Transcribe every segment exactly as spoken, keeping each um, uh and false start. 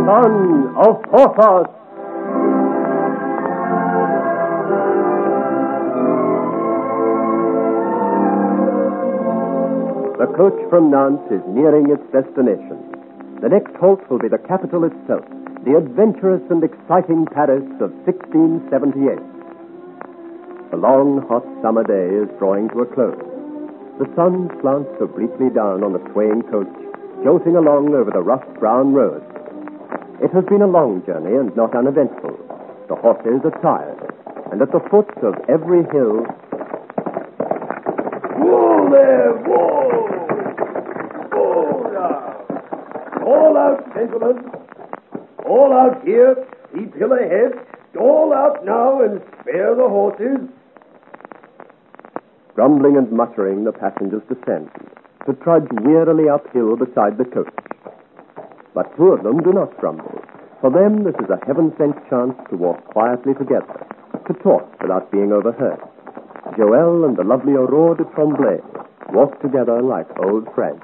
son of Porthos. The coach from Nantes is nearing its destination. The next halt will be the capital itself, the adventurous and exciting Paris of sixteen seventy-eight. The long, hot summer day is drawing to a close. The sun slants obliquely down on the swaying coach, jolting along over the rough brown road. It has been a long journey and not uneventful. The horses are tired, and at the foot of every hill... Whoa there, whoa! Whoa now! All out, gentlemen! All out here, keep hill ahead. All out now and spare the horses. Grumbling and muttering, the passengers descend, to trudge wearily uphill beside the coach. But two of them do not grumble. For them, this is a heaven-sent chance to walk quietly together, to talk without being overheard. Joël and the lovely Aurore de Tremblay walk together like old friends.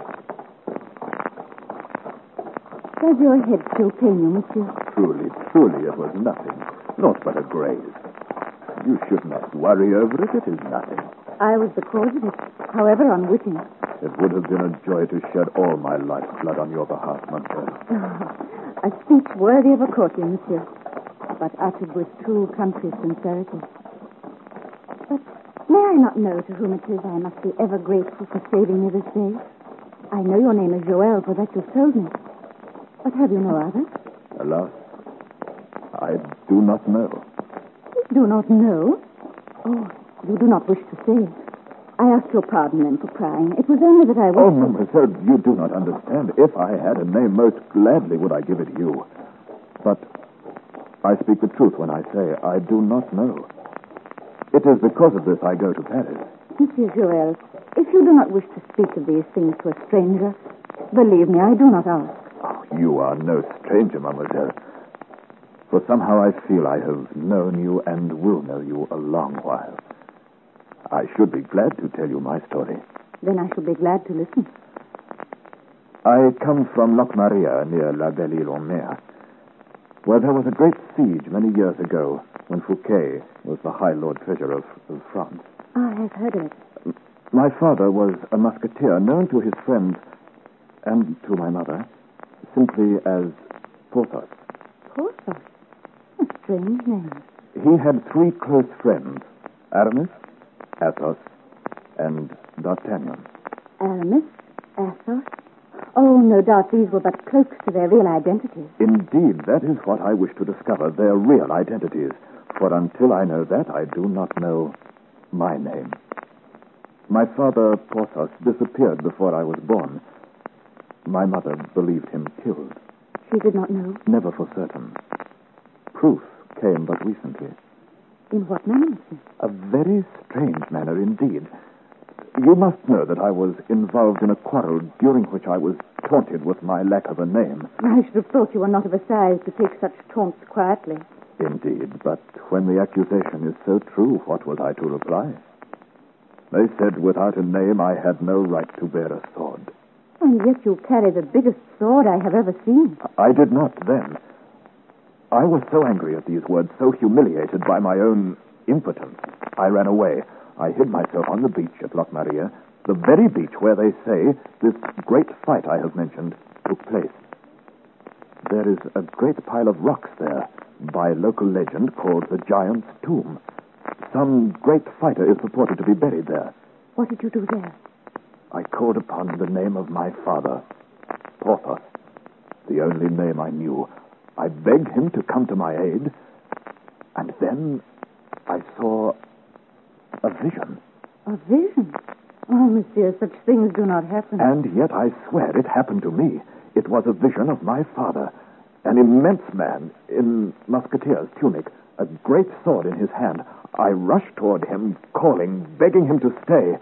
Does your head still pain you, monsieur? Truly, truly, it was nothing. Naught but a graze. You should not worry over it. It is nothing. I was the cause of it, however unwitting. It would have been a joy to shed all my life's blood on your behalf, mademoiselle. Oh, a speech worthy of a courtier, monsieur, but uttered with true country sincerity. But may I not know to whom it is I must be ever grateful for saving me this day? I know your name is Joël, for that you've told me. But have you no other? Alas, I do not know. You do not know? Oh, you do not wish to say. I ask your pardon, then, for prying. It was only that I was... Oh, mademoiselle, you do not understand. If I had a name, most gladly would I give it you. But I speak the truth when I say I do not know. It is because of this I go to Paris. Monsieur Joël, if you do not wish to speak of these things to a stranger, believe me, I do not ask. Oh, you are no stranger, mademoiselle. For somehow I feel I have known you and will know you a long while. I should be glad to tell you my story. Then I shall be glad to listen. I come from Locmaria, near La Belle-Île-en-Mer, where there was a great siege many years ago when Fouquet was the High Lord Treasurer of, of France. I have heard of it. My father was a musketeer known to his friends and to my mother simply as Porthos. Porthos? A strange name. He had three close friends, Aramis, Athos, and D'Artagnan. Aramis? Athos? Oh, no doubt these were but cloaks to their real identities. Indeed, that is what I wish to discover, their real identities. For until I know that, I do not know my name. My father, Porthos, disappeared before I was born. My mother believed him killed. She did not know? Never for certain. Proof came but recently. In what manner, monsieur? A very strange manner indeed. You must know that I was involved in a quarrel during which I was taunted with my lack of a name. I should have thought you were not of a size to take such taunts quietly. Indeed, but when the accusation is so true, what was I to reply? They said without a name I had no right to bear a sword. And yet you carry the biggest sword I have ever seen. I did not then. I was so angry at these words, so humiliated by my own impotence, I ran away. I hid myself on the beach at Locmaria, the very beach where they say this great fight I have mentioned took place. There is a great pile of rocks there, by local legend called the Giant's Tomb. Some great fighter is purported to be buried there. What did you do there? I called upon the name of my father, Porthos, the only name I knew. I begged him to come to my aid, and then I saw a vision. A vision? Oh, monsieur, such things do not happen. And yet I swear it happened to me. It was a vision of my father, an immense man in musketeer's tunic, a great sword in his hand. I rushed toward him, calling, begging him to stay.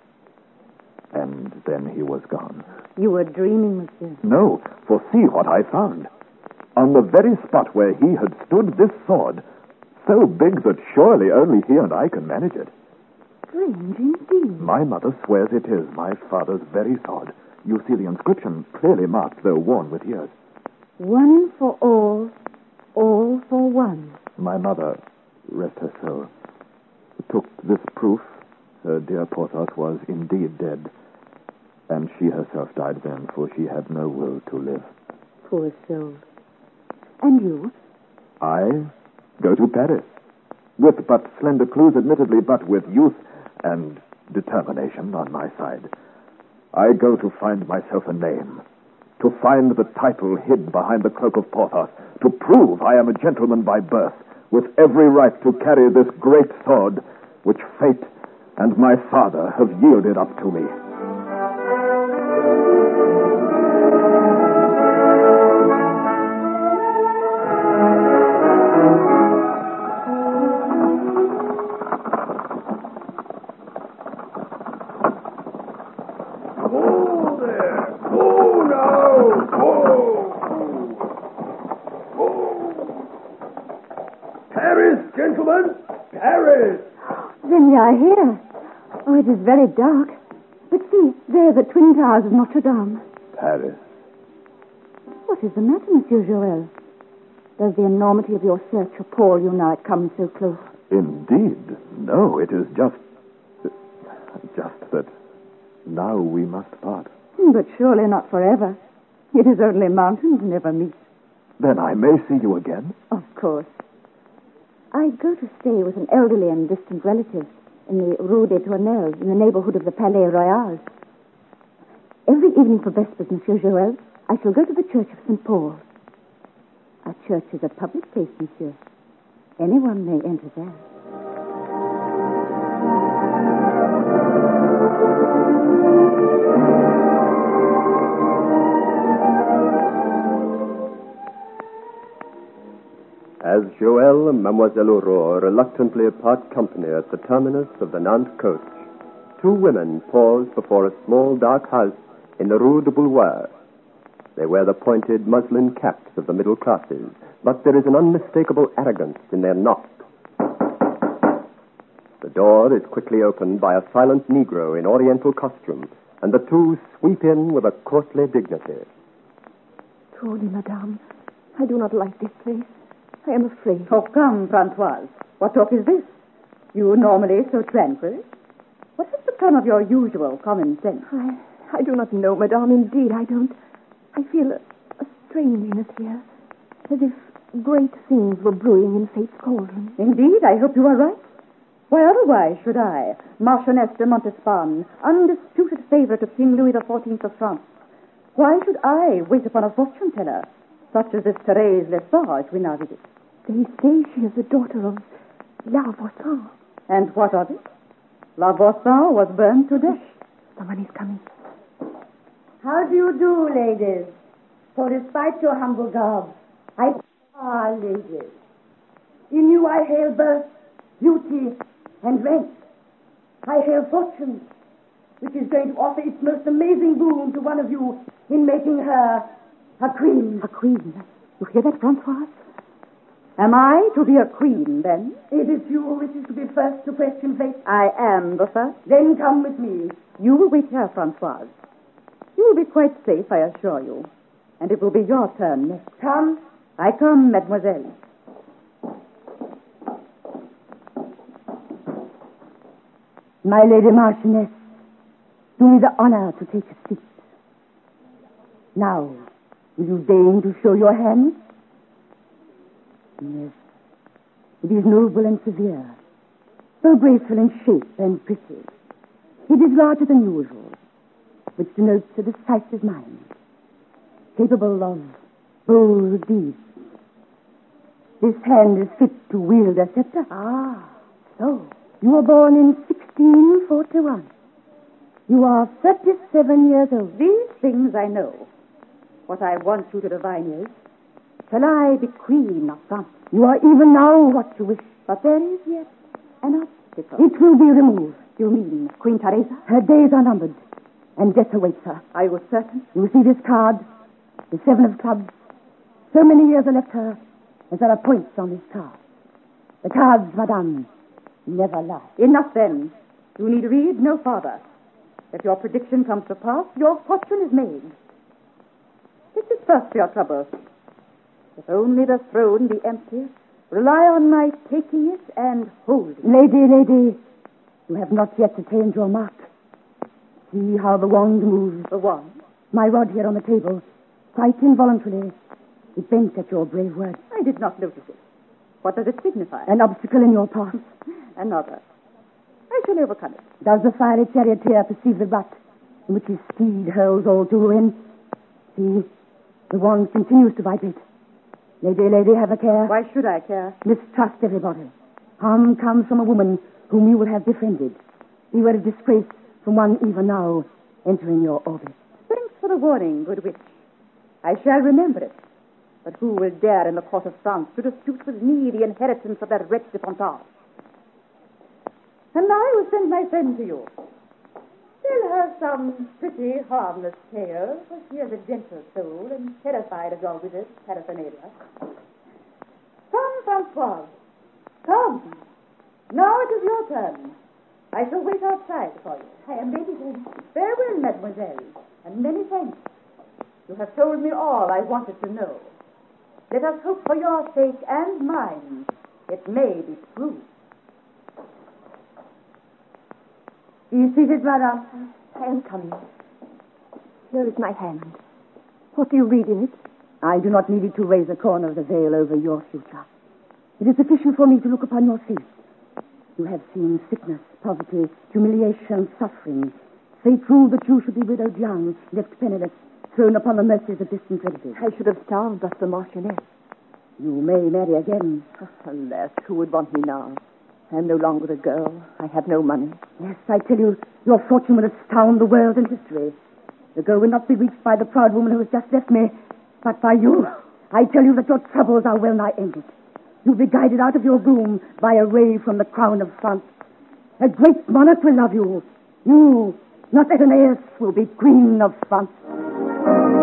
And then he was gone. You were dreaming, monsieur. No, for see what I found. On the very spot where he had stood, this sword, so big that surely only he and I can manage it. Strange indeed. My mother swears it is my father's very sword. You see the inscription clearly marked, though worn with years. One for all, all for one. My mother, rest her soul, took this proof her dear Porthos was indeed dead, and she herself died then, for she had no will to live. Poor soul. And you? I go to Paris, with but slender clues, admittedly, but with youth and determination on my side. I go to find myself a name, to find the title hid behind the cloak of Porthos, to prove I am a gentleman by birth, with every right to carry this great sword, which fate and my father have yielded up to me. Go there! Go now! Go! Go! Paris, gentlemen! Paris! Then we are here. Oh, it is very dark. But see, there, the twin towers of Notre Dame. Paris. What is the matter, Monsieur Joël? Does the enormity of your search appall you now it comes so close? Indeed. No, it is just... just that now we must part. But surely not forever. It is only mountains never meet. Then I may see you again? Of course. I go to stay with an elderly and distant relative in the Rue des Tournelles, in the neighborhood of the Palais Royal. Every evening for Vespers, Monsieur Joël, I shall go to the Church of Saint Paul. Our church is a public place, Monsieur. Anyone may enter there. As Joël and Mademoiselle Aurore reluctantly part company at the terminus of the Nantes coach, two women pause before a small dark house in the Rue de Bouloir. They wear the pointed muslin caps of the middle classes, but there is an unmistakable arrogance in their knock. The door is quickly opened by a silent Negro in oriental costume, and the two sweep in with a courtly dignity. Truly, madame, I do not like this place. I am afraid. Oh, come, Francoise. What talk is this? You normally so tranquil. What has become of your usual common sense? I, I do not know, madame. Indeed, I don't. I feel a, a strangeness here, as if great things were brewing in fate's cauldron. Indeed, I hope you are right. Why otherwise should I, Marchioness de Montespan, undisputed favorite of King Louis the Fourteenth of France, why should I wait upon a fortune teller, such as this Thérèse Lesage we now visit? They say she is the daughter of La Voisin. And what of it? La Voisin was burned to death. Someone is coming. How do you do, ladies? For despite your humble garb, I are ladies. In you I hail birth, beauty, and rank. I hail fortune, which is going to offer its most amazing boon to one of you in making her a queen. A queen? You hear that, Francoise? Am I to be a queen, then? It is you who wishes to be first to question fate. I am the first. Then come with me. You will wait here, Francoise. You will be quite safe, I assure you. And it will be your turn next. Come. I come, mademoiselle. My lady Marchioness, do me the honor to take a seat. Now, will you deign to show your hand? Yes, it is noble and severe, so graceful in shape and pretty. It is larger than usual, which denotes a decisive mind, capable of bold deeds. This hand is fit to wield a scepter. Ah, so you were born in sixteen forty-one. You are thirty-seven years old. These things I know. What I want you to divine is, shall I be queen of France? You are even now what you wish, but there is yet an obstacle. It will be removed. You mean Queen Teresa? Her days are numbered, and death awaits her. Are you certain? You see this card, the seven of clubs. So many years are left her as there are points on this card. The cards, madame, never lie. Enough then. You need read no farther. If your prediction comes to pass, your fortune is made. This is first for your trouble. If only the throne be empty, rely on my taking it and holding it. Lady, lady, you have not yet attained your mark. See how the wand moves. The wand? My rod here on the table, quite involuntarily, it bent at your brave word. I did not notice it. What does it signify? An obstacle in your path. Another. I shall overcome it. Does the fiery charioteer perceive the rut in which his steed hurls all to ruin? See, the wand continues to vibrate. Lady, lady, have a care. Why should I care? Mistrust everybody. Harm comes from a woman whom you will have befriended. Beware of disgrace from one even now entering your orbit. Thanks for the warning, good witch. I shall remember it. But who will dare in the court of France to dispute with me the inheritance of that wretch de Pontards? And I will send my friend to you. Tell her some pretty, harmless tale, for she is a gentle soul and terrified of your wizard paraphernalia. Come, Francois. Come. Now it is your turn. I shall wait outside for you. I am ready then. Farewell, mademoiselle, and many thanks. You have told me all I wanted to know. Let us hope for your sake and mine it may be true. Be seated, brother. I am coming. Here is my hand. What do you read in it? I do not need it to raise a corner of the veil over your future. It is sufficient for me to look upon your face. You have seen sickness, poverty, humiliation, suffering. Fate ruled that you should be widowed young, left penniless, thrown upon the mercies of distant relatives. I should have starved but the Marchioness. You may marry again. Alas, who would want me now? I am no longer a girl. I have no money. Yes, I tell you, your fortune will astound the world and history. The girl will not be reached by the proud woman who has just left me, but by you. I tell you that your troubles are well nigh ended. You'll be guided out of your room by a ray from the crown of France. A great monarch will love you. You, not Agnes, will be Queen of France.